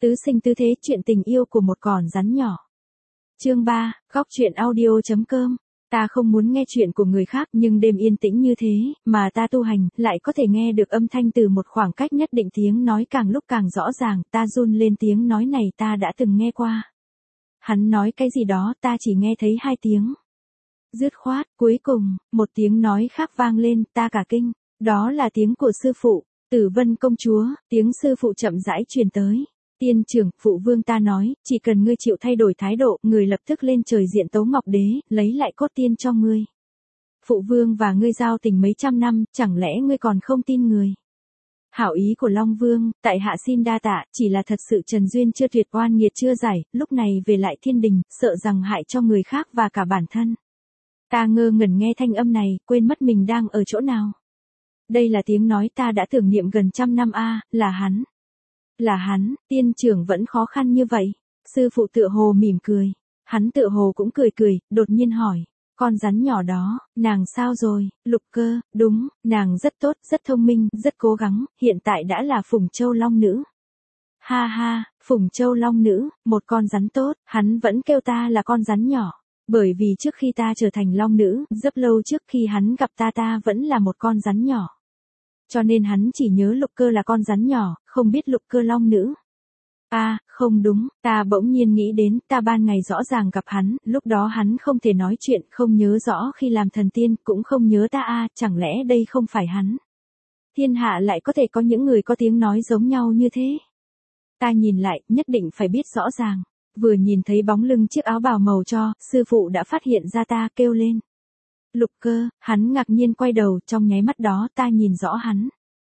Tứ sinh tứ thế, chuyện tình yêu của một con rắn nhỏ. Chương 3, góc truyện audio.com. Ta không muốn nghe chuyện của người khác, nhưng đêm yên tĩnh như thế, mà ta tu hành, lại có thể nghe được âm thanh từ một khoảng cách nhất định, tiếng nói càng lúc càng rõ ràng, ta run lên, tiếng nói này ta đã từng nghe qua. Hắn nói cái gì đó, ta chỉ nghe thấy 2 tiếng. Dứt khoát, cuối cùng, một tiếng nói khác vang lên, ta cả kinh, đó là tiếng của sư phụ, Tử Vân công chúa, tiếng sư phụ chậm rãi truyền tới. Tiên trưởng, phụ vương ta nói, chỉ cần ngươi chịu thay đổi thái độ, người lập tức lên trời diện Tấu Ngọc Đế, lấy lại cốt tiên cho ngươi. Phụ vương và ngươi giao tình mấy trăm năm, chẳng lẽ ngươi còn không tin người? Hảo ý của Long Vương, tại hạ xin đa tạ, chỉ là thật sự trần duyên chưa tuyệt, oan nghiệt chưa giải, lúc này về lại thiên đình, sợ rằng hại cho người khác và cả bản thân. Ta ngơ ngẩn nghe thanh âm này, quên mất mình đang ở chỗ nào. Đây là tiếng nói ta đã tưởng niệm gần 100 năm là hắn. Là hắn, tiên trưởng vẫn khó khăn như vậy. Sư phụ tựa hồ mỉm cười. Hắn tựa hồ cũng cười cười, đột nhiên hỏi. Con rắn nhỏ đó, nàng sao rồi? Lục Cơ, đúng, nàng rất tốt, rất thông minh, rất cố gắng, hiện tại đã là Phùng Châu Long Nữ. Ha ha, Phùng Châu Long Nữ, một con rắn tốt, hắn vẫn kêu ta là con rắn nhỏ. Bởi vì trước khi ta trở thành Long Nữ, rất lâu trước khi hắn gặp ta vẫn là một con rắn nhỏ. Cho nên hắn chỉ nhớ Lục Cơ là con rắn nhỏ, không biết Lục Cơ Long Nữ. Không đúng, ta bỗng nhiên nghĩ đến, ta ban ngày rõ ràng gặp hắn, lúc đó hắn không thể nói chuyện, không nhớ rõ khi làm thần tiên, cũng không nhớ ta chẳng lẽ đây không phải hắn? Thiên hạ lại có thể có những người có tiếng nói giống nhau như thế? Ta nhìn lại, nhất định phải biết rõ ràng. Vừa nhìn thấy bóng lưng chiếc áo bào màu cho, sư phụ đã phát hiện ra ta, kêu lên. Lục Cơ, hắn ngạc nhiên quay đầu, trong nháy mắt đó ta nhìn rõ hắn.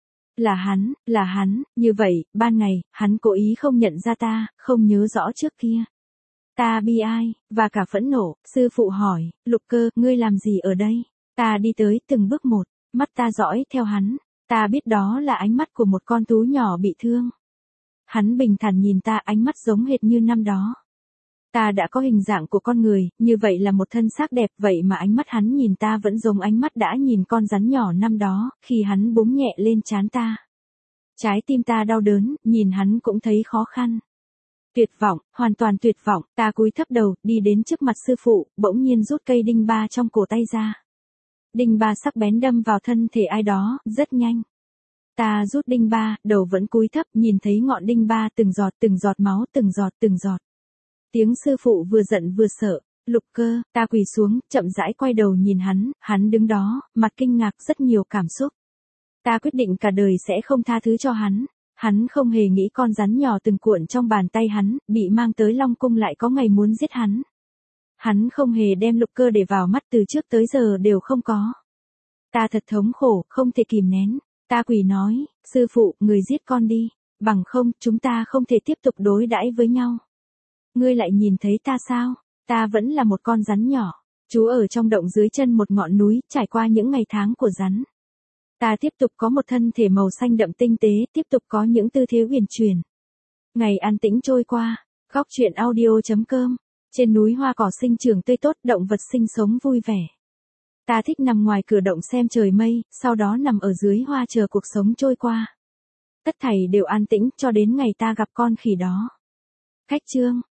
Là hắn, như vậy, ban ngày, hắn cố ý không nhận ra ta, không nhớ rõ trước kia. Ta bi ai, và cả phẫn nộ, sư phụ hỏi, Lục Cơ, ngươi làm gì ở đây? Ta đi tới từng bước một, mắt ta dõi theo hắn, ta biết đó là ánh mắt của một con thú nhỏ bị thương. Hắn bình thản nhìn ta, ánh mắt giống hệt như năm đó. Ta đã có hình dạng của con người, như vậy là một thân xác đẹp, vậy mà ánh mắt hắn nhìn ta vẫn giống ánh mắt đã nhìn con rắn nhỏ năm đó, khi hắn búng nhẹ lên trán ta. Trái tim ta đau đớn, nhìn hắn cũng thấy khó khăn. Tuyệt vọng, hoàn toàn tuyệt vọng, ta cúi thấp đầu, đi đến trước mặt sư phụ, bỗng nhiên rút cây đinh ba trong cổ tay ra. Đinh ba sắc bén đâm vào thân thể ai đó, rất nhanh. Ta rút đinh ba, đầu vẫn cúi thấp, nhìn thấy ngọn đinh ba từng giọt máu, từng giọt. Tiếng sư phụ vừa giận vừa sợ, Lục Cơ, ta quỳ xuống, chậm rãi quay đầu nhìn hắn đứng đó, mặt kinh ngạc, rất nhiều cảm xúc. Ta quyết định cả đời sẽ không tha thứ cho hắn không hề nghĩ con rắn nhỏ từng cuộn trong bàn tay hắn, bị mang tới Long Cung lại có ngày muốn giết hắn. Hắn không hề đem Lục Cơ để vào mắt, từ trước tới giờ đều không có. Ta thật thống khổ, không thể kìm nén. Ta quỳ nói, sư phụ, người giết con đi, bằng không, chúng ta không thể tiếp tục đối đãi với nhau. Ngươi lại nhìn thấy ta sao? Ta vẫn là một con rắn nhỏ, trú ở trong động dưới chân một ngọn núi, trải qua những ngày tháng của rắn. Ta tiếp tục có một thân thể màu xanh đậm tinh tế, tiếp tục có những tư thế huyền chuyển. Ngày an tĩnh trôi qua, góc truyện audio.com. Trên núi hoa cỏ sinh trưởng tươi tốt, động vật sinh sống vui vẻ. Ta thích nằm ngoài cửa động xem trời mây, sau đó nằm ở dưới hoa chờ cuộc sống trôi qua. Tất thảy đều an tĩnh cho đến ngày ta gặp con khỉ đó. Cách chương